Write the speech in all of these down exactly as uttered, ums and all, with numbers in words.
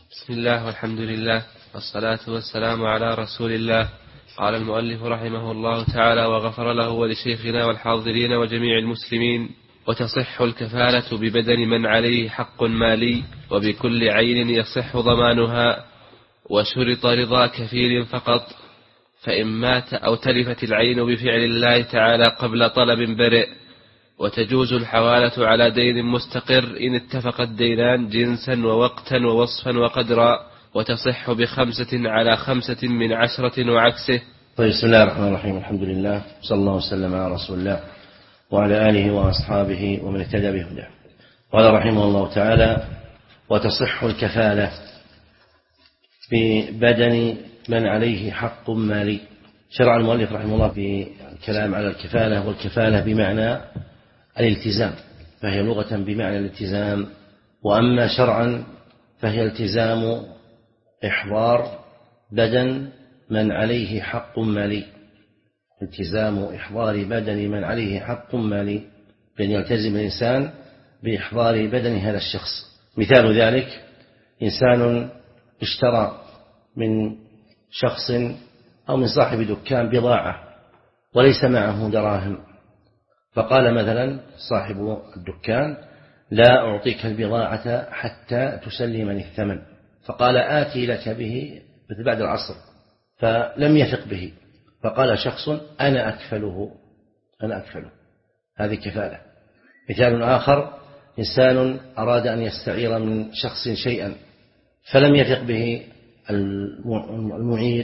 بسم الله والحمد لله والصلاة والسلام على رسول الله. قال المؤلف رحمه الله تعالى وغفر له ولشيخنا والحاضرين وجميع المسلمين: وتصح الكفالة ببدن من عليه حق مالي وبكل عين يصح ضمانها، وشرط رضا كفيل فقط، فإن مات أو تلفت العين بفعل الله تعالى قبل طلب برئ. وتجوز الحوالة على دين مستقر إن اتفق الدينان جنسا ووقتا ووصفا وقدرا، وتصح بخمسة على خمسة من عشرة وعكسه. طيب، بسم الله الرحمن الرحيم. الحمد لله، صلى الله وسلم على رسول الله وعلى آله وأصحابه ومن اهتدى بهداه. قال رحمه الله تعالى: وتصح الكفالة ببدن من عليه حق مالي. شرع المؤلف رحمه الله في الكلام على الكفالة، والكفالة بمعنى الالتزام، فهي لغة بمعنى الالتزام، وأما شرعا فهي التزام إحضار بدن من عليه حق مالي، التزام إحضار بدن من عليه حق مالي، بأن يلتزم الإنسان بإحضار بدن هذا الشخص. مثال ذلك: إنسان اشترى من شخص أو من صاحب دكان بضاعة وليس معه دراهم، فقال مثلا صاحب الدكان: لا أعطيك البضاعة حتى تسلمني الثمن، فقال: آتي لك به مثل بعد العصر، فلم يثق به، فقال شخص: أنا أكفله أنا أكفله هذه كفالة. مثال آخر: إنسان أراد أن يستعير من شخص شيئا فلم يثق به المعير،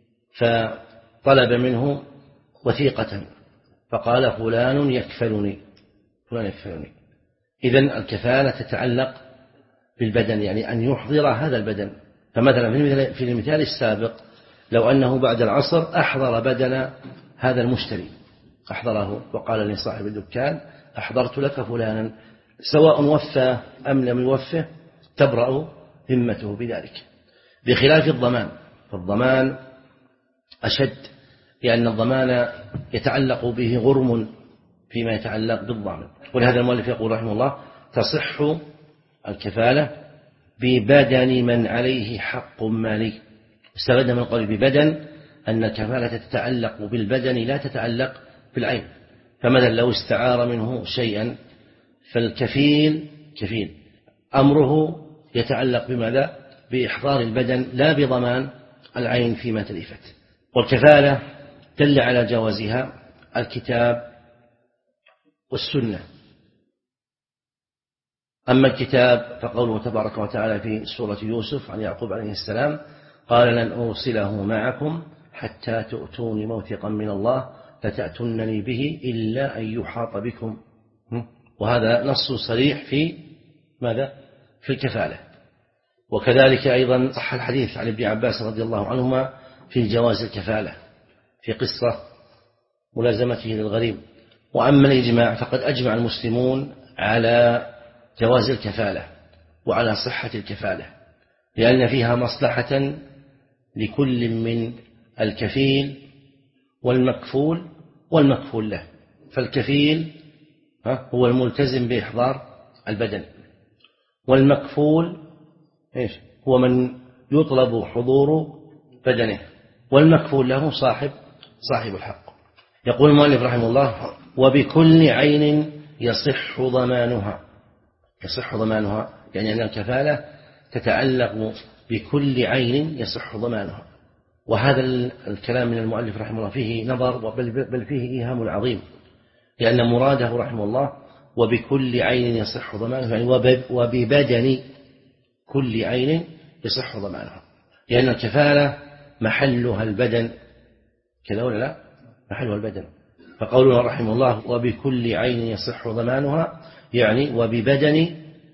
فطلب منه وثيقة فقال: فلان يكفلني فلان يكفلني إذن الكفالة تتعلق بالبدن، يعني أن يحضر هذا البدن. فمثلا في المثال السابق، لو أنه بعد العصر أحضر بدن هذا المشتري، أحضره وقال لصاحب الدكان: أحضرت لك فلانا، سواء وفى أم لم يوفه تبرأ ذمته بذلك، بخلاف الضمان. فالضمان أشد، لأن الضمان يتعلق به غرم فيما يتعلق بالضامن. ولهذا المؤلف يقول رحمه الله: تصح الكفالة ببدن من عليه حق مالي. استفدنا من قول ببدن أن الكفالة تتعلق بالبدن لا تتعلق بالعين. فمثلا لو استعار منه شيئا فالكفيل كفيل أمره يتعلق بماذا؟ بإحضار البدن لا بضمان العين فيما تلفت. والكفالة دل على جوازها الكتاب والسنة. أما الكتاب فقوله تبارك وتعالى في سورة يوسف عن يعقوب عليه السلام: قال: لن أرسله معكم حتى تؤتوني موثقا من الله لتأتونني به إلا أن يحاط بكم. وهذا نص صريح في ماذا؟ في الكفالة. وكذلك أيضا صح الحديث عن ابن عباس رضي الله عنهما في جواز الكفالة في قصة ملازمته للغريب. وأما الإجماع فقد أجمع المسلمون على جواز الكفالة وعلى صحة الكفالة، لأن فيها مصلحة لكل من الكفيل والمكفول والمكفول له. فالكفيل هو الملتزم بإحضار البدن، والمكفول هو من يطلب حضور بدنه، والمكفول له صاحب صاحب الحق. يقول المؤلف رحمه الله: وبكل عين يصح ضمانها. يصح ضمانها يعني أن الكفالة تتعلق بكل عين يصح ضمانها. وهذا الكلام من المؤلف رحمه الله فيه نظر، بل فيه إيهام عظيم، لأن مراده رحمه الله وبكل عين يصح ضمانها يعني وببدن كل عين يصح ضمانها، لأن الكفالة محلها البدن، كذا ولا لا؟ محلها البدن. فقولنا رحمه الله وبكل عين يصح ضمانها يعني وببدن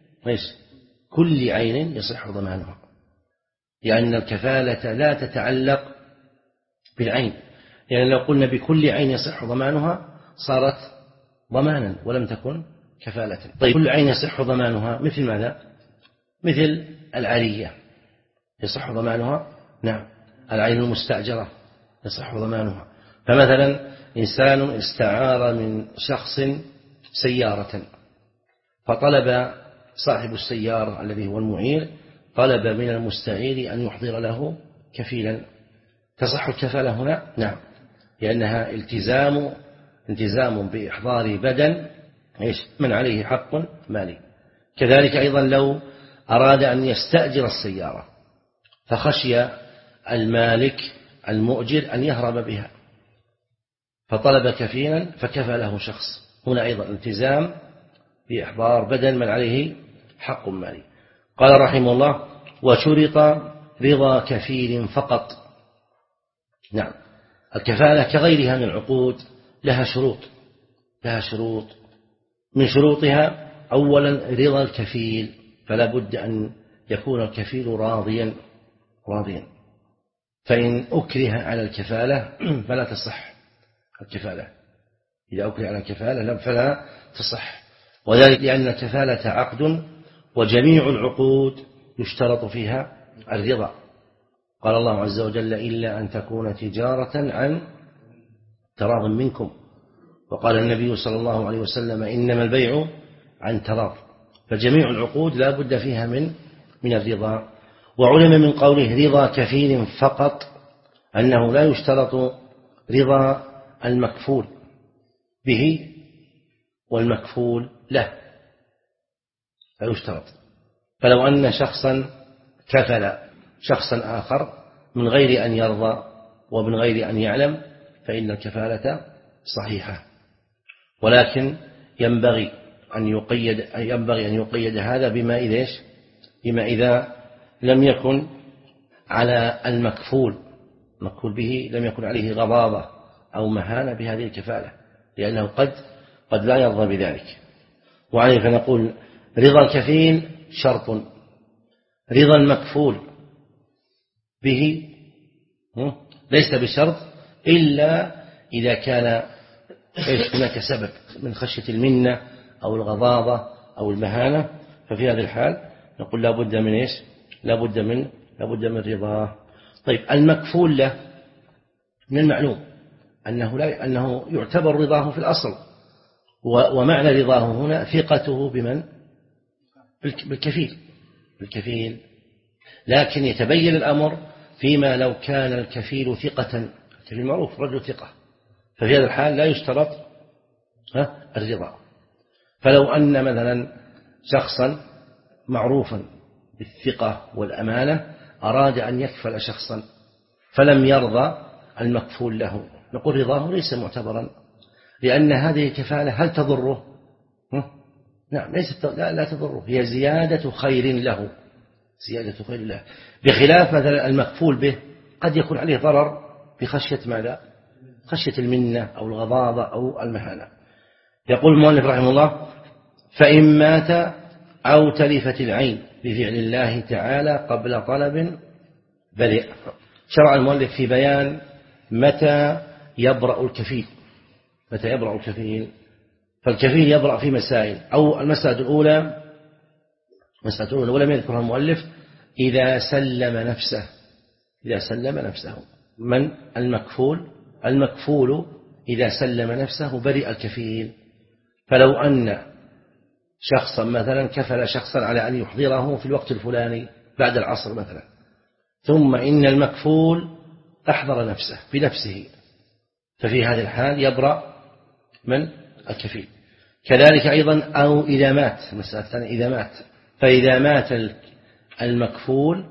كل عين يصح ضمانها، لأن الكفالة لا تتعلق بالعين، يعني لو قلنا بكل عين يصح ضمانها صارت ضمانا ولم تكن كفالة. طيب، كل عين يصح ضمانها مثل ماذا؟ مثل العارية يصح ضمانها، نعم. العين المستأجرة يصح ضمانها. فمثلا إنسان استعار من شخص سيارة، فطلب صاحب السيارة الذي هو المعير طلب من المستعير أن يحضر له كفيلا. تصح الكفالة هنا؟ نعم، لأنها التزام التزام بإحضار بدن إيش من عليه حق مالي. كذلك أيضا لو أراد أن يستأجر السيارة فخشي المالك المؤجر أن يهرب بها فطلب كفيلا فكفى له شخص، هنا أيضا التزام بإحضار بدن من عليه حق مالي. قال رحمه الله: وشرط رضا كفيل فقط. نعم، الكفالة كغيرها من العقود لها شروط لها شروط من شروطها أولا رضا الكفيل، فلا بد أن يكون الكفيل راضيا راضيا فإن أكره على الكفالة فلا تصح الكفالة. إذا أكره على الكفالة فلا تصح، وذلك لأن الكفالة عقد وجميع العقود يشترط فيها الرضا. قال الله عز وجل: إلا أن تكون تجارة عن تراض منكم. وقال النبي صلى الله عليه وسلم: إنما البيع عن تراض. فجميع العقود لا بد فيها من من الرضا. وعلم من قوله رضا كفيل فقط أنه لا يشترط رضا المكفول به والمكفول له، لا يشترط. فلو أن شخصا كفل شخصا آخر من غير أن يرضى ومن غير أن يعلم فإن الكفالة صحيحة، ولكن ينبغي أن يقيد ينبغي أن يقيد هذا بما إذا بما إذا لم يكن على المكفول المكفول به لم يكن عليه غضاضة أو مهانة بهذه الكفالة، لأنه قد قد لا يرضى بذلك. وعليه فنقول رضا الكفيل شرط، رضا المكفول به ليس بشرط إلا إذا كان هناك سبب من خشية المنة أو الغضاضة أو المهانة، ففي هذه الحال نقول لا بد من إيش لا بد من لا بد من رضاه. طيب، المكفول له من المعلوم أنه لا أنه يعتبر رضاه في الأصل، ومعنى رضاه هنا ثقته بمن بالكفيل بالكفيل لكن يتبين الأمر فيما لو كان الكفيل ثقة، الكفيل معروف رجل ثقة، ففي هذا الحال لا يشترط الرضا. فلو أن مثلا شخصا معروفا بالثقة والأمانة أراد أن يكفل شخصا فلم يرضى المكفول له، نقول رضاه ليس معتبرا، لأن هذه الكفالة هل تضره؟ نعم، ليست لا, لا تضره، هي زيادة خير له زيادة خير له بخلاف مثلا المكفول به قد يكون عليه ضرر بخشية ماذا؟ خشية المنة أو الغضاضة أو المهانة. يقول المؤلف رحمه الله: فإن مات أو تلفت العين بفعل الله تعالى قبل طلب برئ. شرع المؤلف في بيان متى يبرأ الكفيل متى يبرأ الكفيل فالكفيل يبرأ في مسائل، أو المسألة الأولى المسألة الأولى ولم يذكرها المؤلف إذا سلم نفسه إذا سلم نفسه من المكفول المكفول إذا سلم نفسه برئ الكفيل. فلو أن شخصا مثلا كفل شخصا على أن يحضره في الوقت الفلاني بعد العصر مثلا، ثم إن المكفول أحضر نفسه بنفسه، ففي هذه الحال يبرأ من الكفيل. كذلك أيضا أو إذا مات، مسألة ثانية إذا مات، فإذا مات المكفول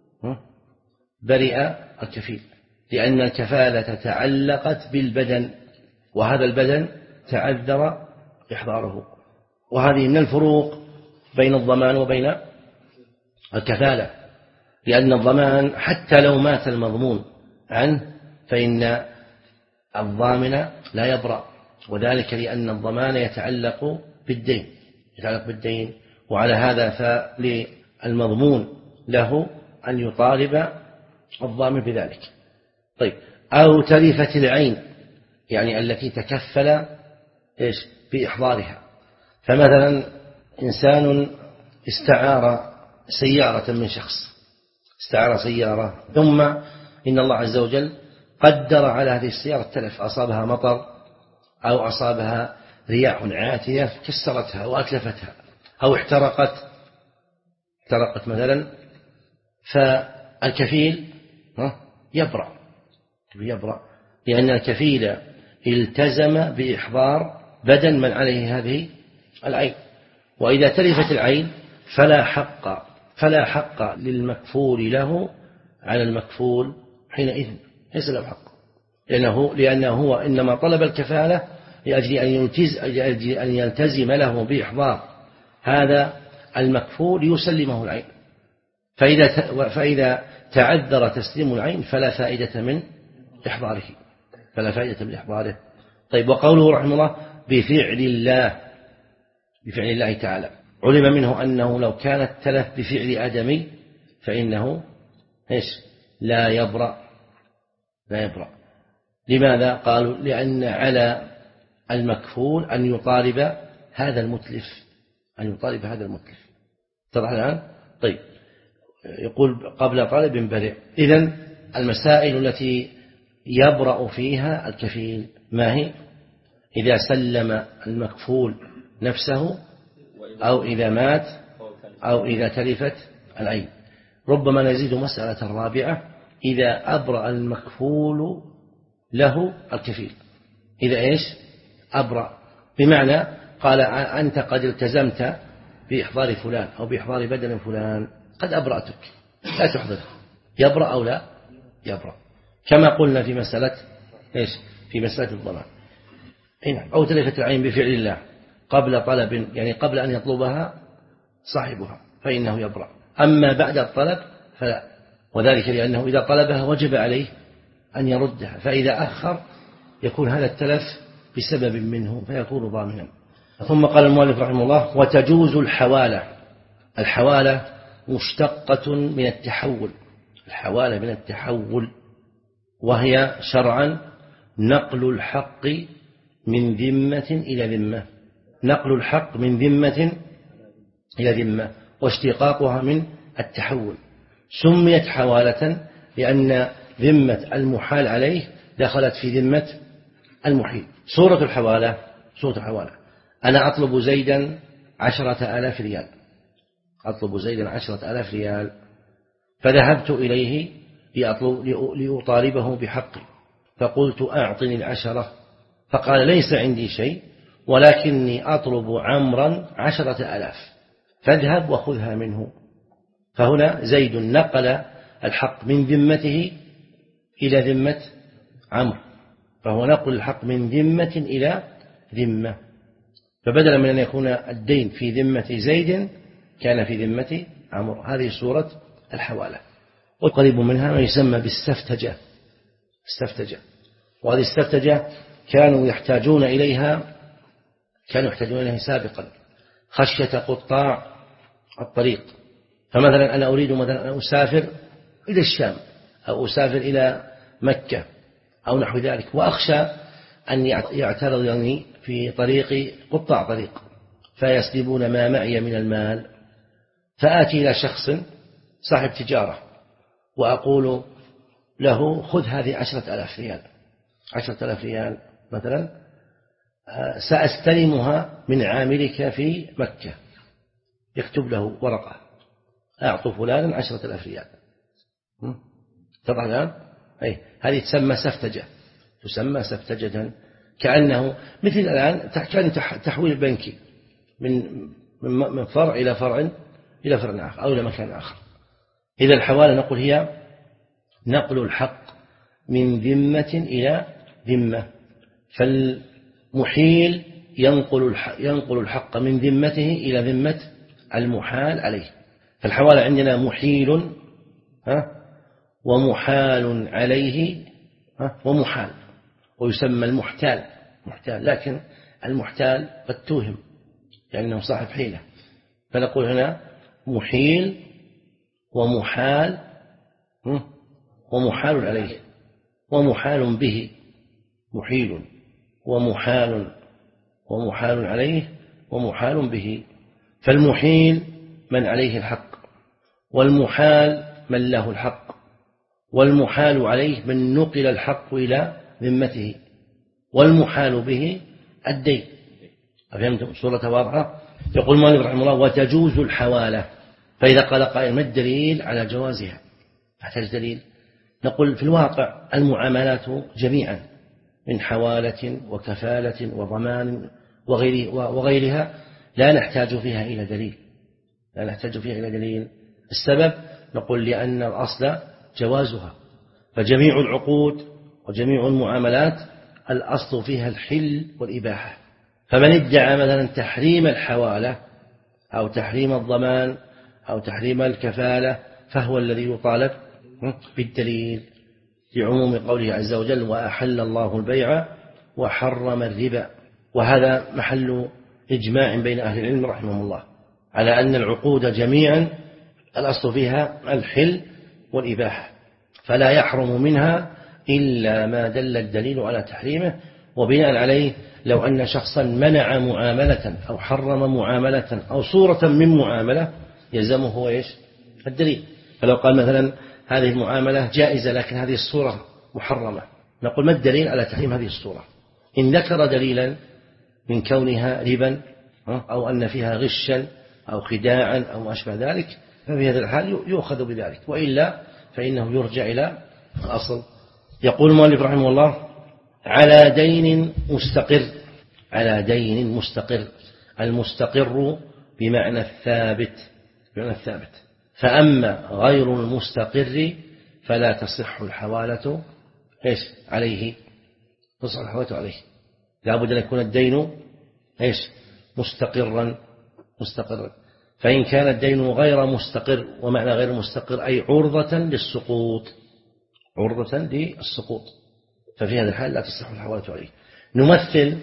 برئ الكفيل، لأن الكفالة تعلقت بالبدن وهذا البدن تعذر إحضاره. وهذه من الفروق بين الضمان وبين الكفالة، لأن الضمان حتى لو مات المضمون عنه فإن الضامن لا يبرأ، وذلك لأن الضمان يتعلق بالدين يتعلق بالدين وعلى هذا فللمضمون له أن يطالب الضامن بذلك. طيب، أو تلفت العين يعني التي تكفل إيش بإحضارها، فمثلا إنسان استعار سيارة من شخص استعار سيارة ثم إن الله عز وجل قدر على هذه السيارة التلف، أصابها مطر أو أصابها رياح عاتية كسرتها وأتلفتها، أو احترقت احترقت مثلا فالكفيل يبرأ يبرأ لأن الكفيل التزم بإحضار بدن من عليه هذه العين. وإذا تلفت العين فلا حق فلا حق للمكفول له على المكفول حينئذ، ليس له حق، لأنه لأنه هو إنما طلب الكفالة لأجل أن يلتزم أن يلتزم له بإحضار هذا المكفول يسلمه العين. فإذا فإذا تعذر تسليم العين فلا فائدة من إحضاره فلا فائدة من إحضاره. طيب، وقوله رحمه الله بفعل الله بفعل الله تعالى، علم منه أنه لو كانت تلف بفعل آدمي فإنه إيش لا يبرأ لا يبرأ. لماذا؟ قالوا لأن على المكفول أن يطالب هذا المتلف أن يطالب هذا المتلف. اتضح الآن؟ طيب، يقول قبل طالب برئ. إذن المسائل التي يبرأ فيها الكفيل ما هي؟ إذا سلم المكفول نفسه، أو إذا مات، أو إذا تلفت العين. ربما نزيد مسألة رابعة: إذا أبرأ المكفول له الكفيل. إذا إيش أبرأ؟ بمعنى قال أنت قد التزمت بإحضار فلان أو بإحضار بدن فلان، قد أبرأتك لا تحضر، يبرأ أو لا يبرأ، كما قلنا في مسألة إيش في مسألة الضمان. أو تلفت العين بفعل الله قبل طلب، يعني قبل أن يطلبها صاحبها، فإنه يبرأ. أما بعد الطلب فلا، وذلك لأنه إذا طلبها وجب عليه أن يردها، فإذا أخر يكون هذا التلف بسبب منه فيكون ضامنا. ثم قال المؤلف رحمه الله: وتجوز الحوالة. الحوالة مشتقة من التحول الحوالة من التحول وهي شرعا نقل الحق من ذمة إلى ذمة نقل الحق من ذمة إلى ذمة واشتقاقها من التحول. سميت حوالة لأن ذمة المحال عليه دخلت في ذمة المحيل. سورة الحوالة سورة الحوالة أنا أطلب زيدا عشرة آلاف ريال أطلب زيدا عشرة آلاف ريال فذهبت إليه لأطالبه بحقي، فقلت أعطني العشرة، فقال ليس عندي شيء ولكني أطلب عمرا عشرة آلاف، فاذهب وخذها منه. فهنا زيد نقل الحق من ذمته إلى ذمة عمرو، فهو نقل الحق من ذمة إلى ذمة، فبدلا من أن يكون الدين في ذمة زيد كان في ذمة عمرو. هذه صورة الحوالة. وقريب منها ما يسمى بالسفتجة السفتجة وهذه السفتجة كانوا يحتاجون إليها كانوا يحتاجون إليها سابقا خشية قطاع الطريق. فمثلا أنا أريد مثلا أن أسافر إلى الشام أو أسافر إلى مكة أو نحو ذلك، وأخشى أن يعترضني في طريقي قطاع طريق فيسلبون ما معي من المال، فآتي إلى شخص صاحب تجارة وأقول له خذ هذه عشرة آلاف ريال عشرة آلاف ريال مثلا سأستلمها من عاملك في مكة، يكتب له ورقة أعطوا فلانا عشرة آلاف ريال. طبعا الآن أي هذه تسمى سفتجة تسمى سفتجة كأنه مثل الآن كان تحويل بنكي من من فرع إلى فرع إلى فرع آخر أو إلى مكان آخر. إذا الحوالة نقول هي نقل الحق من ذمة إلى ذمة، فالمحيل ينقل الحق, ينقل الحق من ذمته إلى ذمة المحال عليه. فالحوالة عندنا محيل ها ومحال عليه ها ومحال، ويسمى المحتال محتال، لكن المحتال قد توهم لأنه صاحب حيلة، فنقول هنا محيل ومحال ومحال عليه ومحال به محيل ومحال ومحال عليه ومحال به. فالمحيل من عليه الحق، والمحال من له الحق، والمحال عليه من نقل الحق إلى ذمته، والمحال به الدين. أفهمتم؟ صورة واضحة. يقول مالك رحمه الله: وتجوز الحوالة. فإذا قال قائل ما الدليل على جوازها؟ نحتاج دليل. نقول في الواقع المعاملات جميعا من حوالة وكفالة وضمان وغيرها لا نحتاج فيها إلى دليل، لا نحتاج فيها إلى دليل. السبب نقول لأن الأصل جوازها، فجميع العقود وجميع المعاملات الأصل فيها الحل والإباحة. فمن ادعى مثلا تحريم الحوالة أو تحريم الضمان أو تحريم الكفالة فهو الذي يطالب بالدليل لعموم قوله عز وجل وأحل الله البيع وحرم الربا. وهذا محل إجماع بين أهل العلم رحمهم الله على أن العقود جميعا الأصل فيها الحل والإباحة، فلا يحرم منها إلا ما دل الدليل على تحريمه. وبناء عليه لو أن شخصا منع معاملة أو حرم معاملة أو صورة من معاملة يلزمه هو إيش؟ الدليل. فلو قال مثلا هذه المعاملة جائزة لكن هذه الصورة محرمة، نقول ما الدليل على تحريم هذه الصورة؟ إن ذكر دليلا من كونها ربا أو أن فيها غشا أو خداعا أو ما أشبه ذلك ففي هذا الحال يؤخذ بذلك، وإلا فإنه يرجع إلى الأصل. يقول المؤلف رحمه الله على دين مستقر، على دين مستقر، المستقر بمعنى الثابت، بمعنى الثابت. فأما غير المستقر فلا تصح الحوالة إيش عليه، تصح الحوالة عليه، لا بد أن يكون الدين إيش مستقرا مستقرا. فإن كان الدين غير مستقر، ومعنى غير مستقر أي عرضة للسقوط، عرضة للسقوط، ففي هذا الحال لا تصح الحوالة عليه. نمثل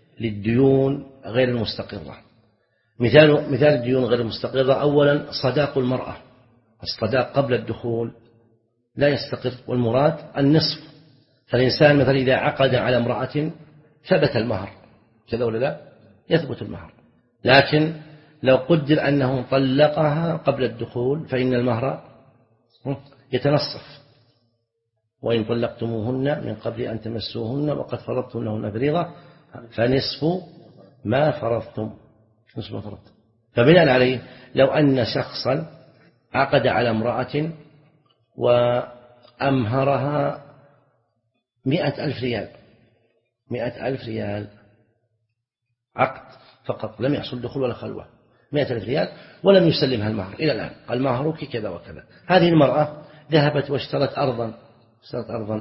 للديون غير المستقرة. مثال مثال الديون غير المستقرة أولا صداق المرأة، الصداق قبل الدخول لا يستقر، والمراد النصف. فالإنسان مثلا إذا عقد على امرأة ثبت المهر كذا ولا لا؟ يثبت المهر، لكن لو قدر أنه طلقها قبل الدخول فإن المهر يتنصف. وإن طلقتموهن من قبل أن تمسوهن وقد فرضتم لهن فريضة فنصف ما فرضتم، نصف ما فرضتم. فبناء عليه لو أن شخصا عقد على امرأة وأمهرها مئة ألف ريال، مئة ألف ريال عقد فقط، لم يحصل دخول ولا خلوة، مئة ألف ريال ولم يسلمها المهر إلى الآن، قال مهرك كذا وكذا. هذه المرأة ذهبت واشترت أرضا، اشترت أرضا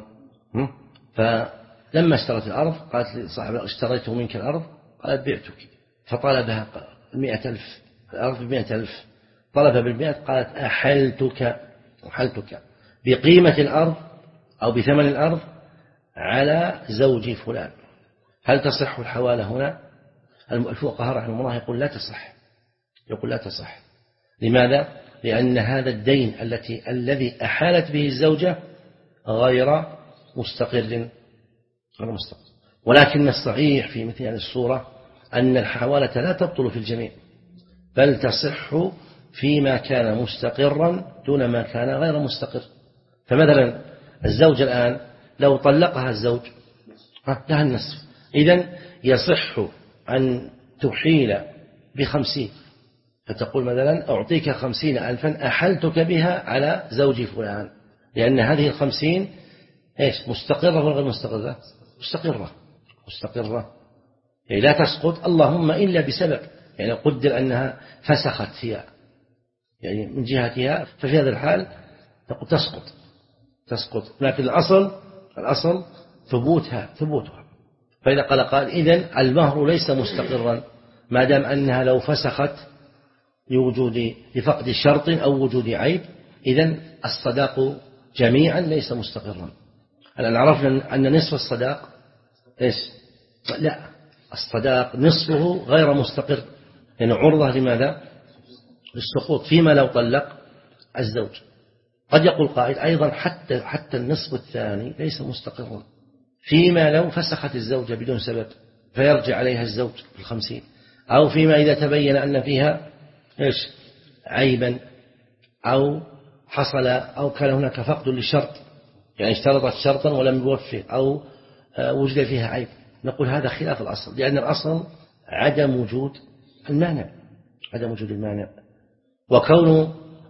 فلما اشترت الأرض قالت لصاحب اشتريته منك الأرض، قالت بعتك، فطلبها المئة ألف، الأرض بمئة ألف، طلبها بالمئة، قالت أحلتك، أحلتك بقيمة الأرض أو بثمن الأرض على زوج فلان. هل تصح الحوالة هنا؟ الفقهاء رحمه الله يقول لا تصح، يقول لا تصح. لماذا؟ لأن هذا الدين التي الذي أحالت به الزوجة غير مستقر، غير مستقر. ولكن الصحيح في مثل هذه الصورة أن الحوالة لا تبطل في الجميع، بل تصح فيما كان مستقرا دون ما كان غير مستقر. فمثلا الزوج الآن لو طلقها الزوج لها النصف، إذن يصح أن تحيل بخمسين، فتقول مثلا أعطيك خمسين ألفا أحلتك بها على زوج فلان، لأن هذه الخمسين إيش مستقرة ولا غير مستقرة؟ مستقرة، مستقرة يعني لا تسقط، اللهم إلا بسبب، يعني قدر أنها فسخت هي يعني من جهتها، ففي هذا الحال تقول تسقط، تسقط. لكن الأصل الأصل ثبوتها، ثبوتها. فإذا قال قال إذن المهر ليس مستقرا ما دام أنها لو فسخت لوجود لفقد شرط أو وجود عيب، إذن الصداق جميعا ليس مستقرا. الآن عرفنا أن نصف الصداق إيش؟ لا، الصداق نصفه غير مستقر، يعني عرضة لماذا؟ للسقوط فيما لو طلق الزوج. قد يقول قائل أيضا حتى حتى النصف الثاني ليس مستقرا فيما لو فسخت الزوجة بدون سبب فيرجع عليها الزوج بالخمسين، أو فيما إذا تبين أن فيها إيش عيبا أو حصل أو كان هناك فقد للشرط، يعني اشترطت شرطا ولم يوفي أو وجد فيها عيب، نقول هذا خلاف الأصل، لأن الأصل عدم وجود المانع، عدم وجود المانع. وكون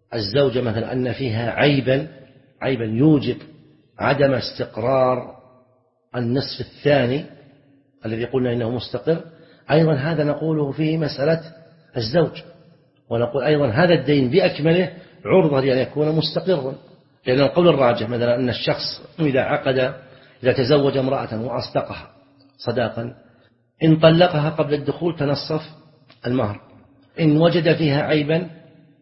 الزوجة مثلا أن فيها عيبا عيبا يوجب عدم استقرار النصف الثاني الذي قلنا إنه مستقر، أيضا هذا نقوله في مسألة الزوج. ونقول أيضا هذا الدين بأكمله عرضة لأن يكون مستقرا، لأن القول الراجح مثلا أن الشخص إذا عقد إذا تزوج امرأة وأصدقها صداقا، إن طلقها قبل الدخول تنصف المهر، إن وجد فيها عيبا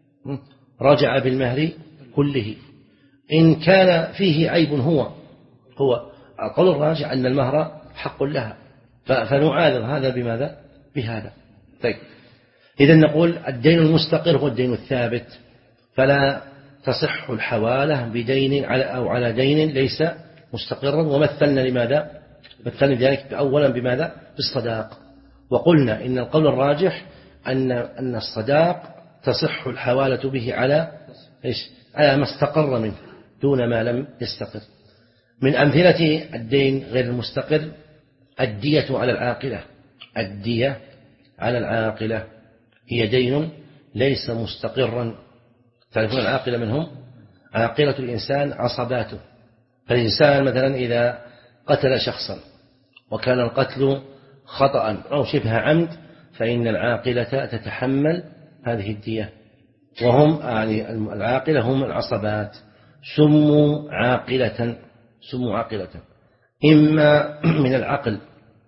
رجع بالمهر كله، إن كان فيه عيب هو هو القول الراجح أن المهر حق لها، فنعاذر هذا بماذا؟ بهذا. طيب، إذا نقول الدين المستقر هو الدين الثابت، فلا تصح الحوالة بدين على أو على دين ليس مستقرا. ومثلنا لماذا؟ مثلنا ذلك أولا بماذا؟ بالصداق، وقلنا إن القول الراجح أن أن الصداق تصح الحوالة به على إيش؟ على ما استقر منه دون ما لم يستقر. من أمثلة الدين غير المستقر الدية على العاقلة. الدية على العاقلة هي دين ليس مستقرا. تعرفون العاقلة منهم؟ عاقلة الإنسان عصباته. فالإنسان مثلا إذا قتل شخصا وكان القتل خطأ أو شبه عمد فإن العاقلة تتحمل هذه الدية، وهم يعني العاقلة هم العصبات، سموا عاقلة سموا عاقلة إما من العقل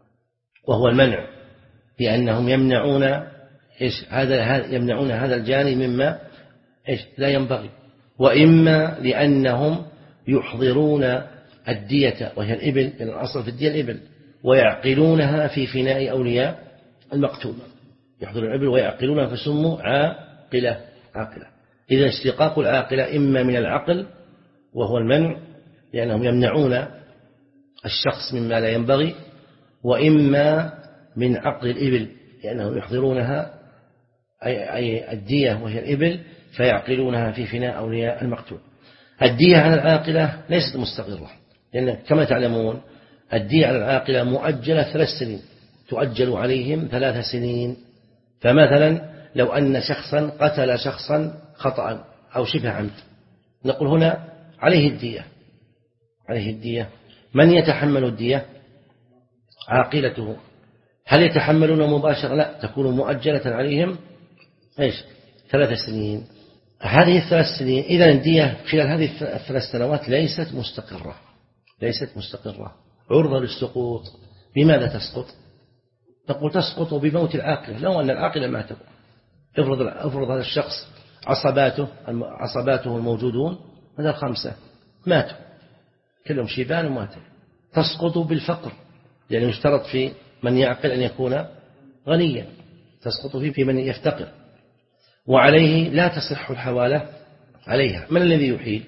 وهو المنع لأنهم يمنعون إيش هذا يمنعون هذا الجاني مما إيش لا ينبغي، وإما لأنهم يحضرون الدية وهي الإبل، لأن الأصل في الدية الإبل، ويعقلونها في فناء أولياء المقتول، يحضرون الإبل ويعقلونها فسموا عاقلة عاقلة. إذا اشتقاق العاقلة إما من العقل وهو المنع لأنهم يمنعون الشخص مما لا ينبغي، وإما من عقل الإبل لأنهم يحضرونها أي, أي الدية وهي الإبل فيعقلونها في فناء أولياء المقتول. الدية على العاقلة ليست مستقرة، لأن كما تعلمون الدية على العاقلة مؤجلة ثلاث سنين، تؤجل عليهم ثلاث سنين. فمثلا لو أن شخصا قتل شخصا خطأ أو شبه عمد، نقول هنا عليه الدية عليه الدية. من يتحمل الدية؟ عاقلته. هل يتحملون مباشرة؟ لا، تكون مؤجلة عليهم إيش ثلاث سنين. هذه الثلاث سنين إذا الدية خلال هذه الثلاث سنوات ليست مستقرة ليست مستقرة عرضة للسقوط. بماذا تسقط؟ نقول تسقط بموت العاقلة. لو أن العاقلة ماتوا، افرض افرض هذا الشخص عصباته عصباته الموجودون هذا الخمسة ماتوا كلهم شيبان وماتوا، تسقط بالفقر، يعني يشترط في من يعقل أن يكون غنيا، تسقط فيه في من يفتقر، وعليه لا تصح الحوالة عليها. من الذي يحيل؟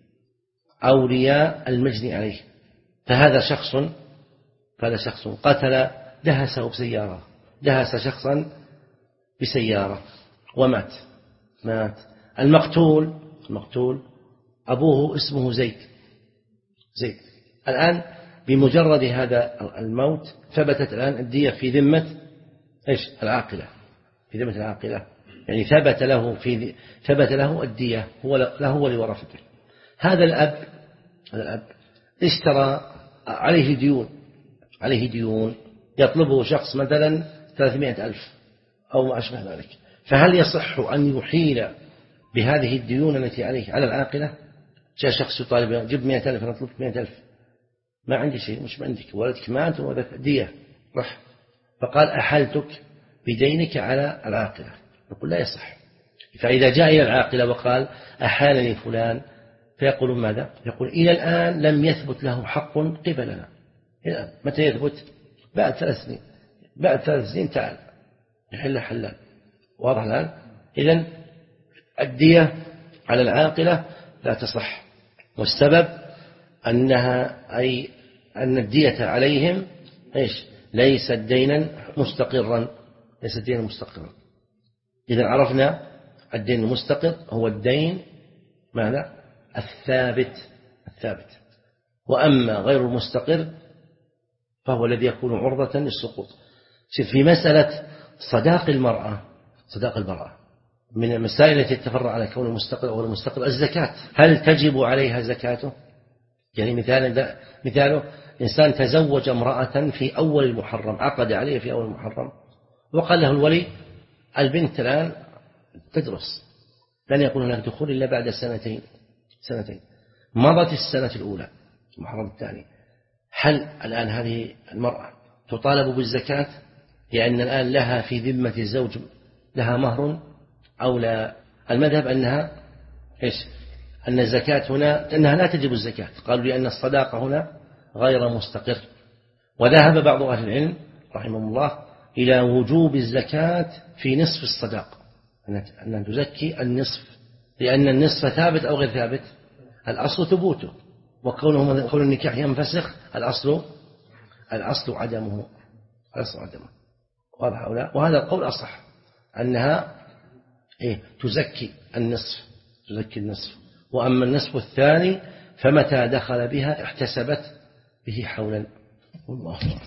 أولياء المجني عليه. فهذا شخص فهذا شخص قتل دهسه بسيارة دهس شخصا بسيارة ومات مات المقتول المقتول أبوه اسمه زيد زيد الآن بمجرد هذا الموت ثبتت الآن الدية في ذمة إيش العاقلة في ذمة العاقلة، يعني ثبت له في ثبت له الدية هو له ولورثته. هذا الأب هذا الأب اشترى عليه ديون عليه ديون يطلبه شخص مثلا ثلاثمائة ألف أو ما أشبه ذلك، فهل يصح أن يحيل بهذه الديون التي عليه على العاقلة؟ جاء شخص يطالب جيب مئة ألف، أنا طلبت مئة ألف، ما عندي شيء، مش عندك، ولدك مات وذاك دية رح، فقال أحلتك بدينك على العاقلة. نقول لا يصح. فإذا جاء إلى العاقلة وقال أحالني فلان، فيقول ماذا؟ يقول إلى الآن لم يثبت له حق قبلنا. متى يثبت؟ بعد ثلاث سنين بعد ثلاث سنين تعال يحل حلال. واضح الآن؟ إذن الدية على العاقلة لا تصح، والسبب أنها أي أن الدية عليهم إيش ليست دينا مستقرا ليست دينا مستقرا. إذا عرفنا الدين المستقر هو الدين ماذا؟ الثابت الثابت وأما غير المستقر فهو الذي يكون عرضة للسقوط. في مسألة صداق المرأة صداق المرأة من المسائل التي تتفرع على كون المستقر أو المستقر الزكاة، هل تجب عليها زكاته؟ يعني مثال مثاله إنسان تزوج امرأة في أول المحرم، عقد عليها في أول المحرم، وقال له الولي البنت الآن تدرس، لن يكون هناك دخول إلا بعد سنتين سنتين مضت السنة الأولى المحرم الثاني، هل الآن هذه المرأة تطالب بالزكاة لأن الآن لها في ذمة الزوج لها مهر أو لا؟ المذهب أنها إيش؟ أن الزكاة هنا أنها لا تجب الزكاة، قالوا لأن الصداقة هنا غير مستقر. وذهب بعض أهل العلم رحمهم الله إلى وجوب الزكاة في نصف الصداق، أن تزكي النصف، لأن النصف ثابت أو غير ثابت؟ الأصل ثبوته، وكونه كون النكاح ينفسخ الأصل الأصل عدمه الأصل عدمه واضح أو لا؟ وهذا القول أصح، أنها إيه تزكي النصف تزكي النصف، وأما النصف الثاني فمتى دخل بها احتسبت به حولا. والله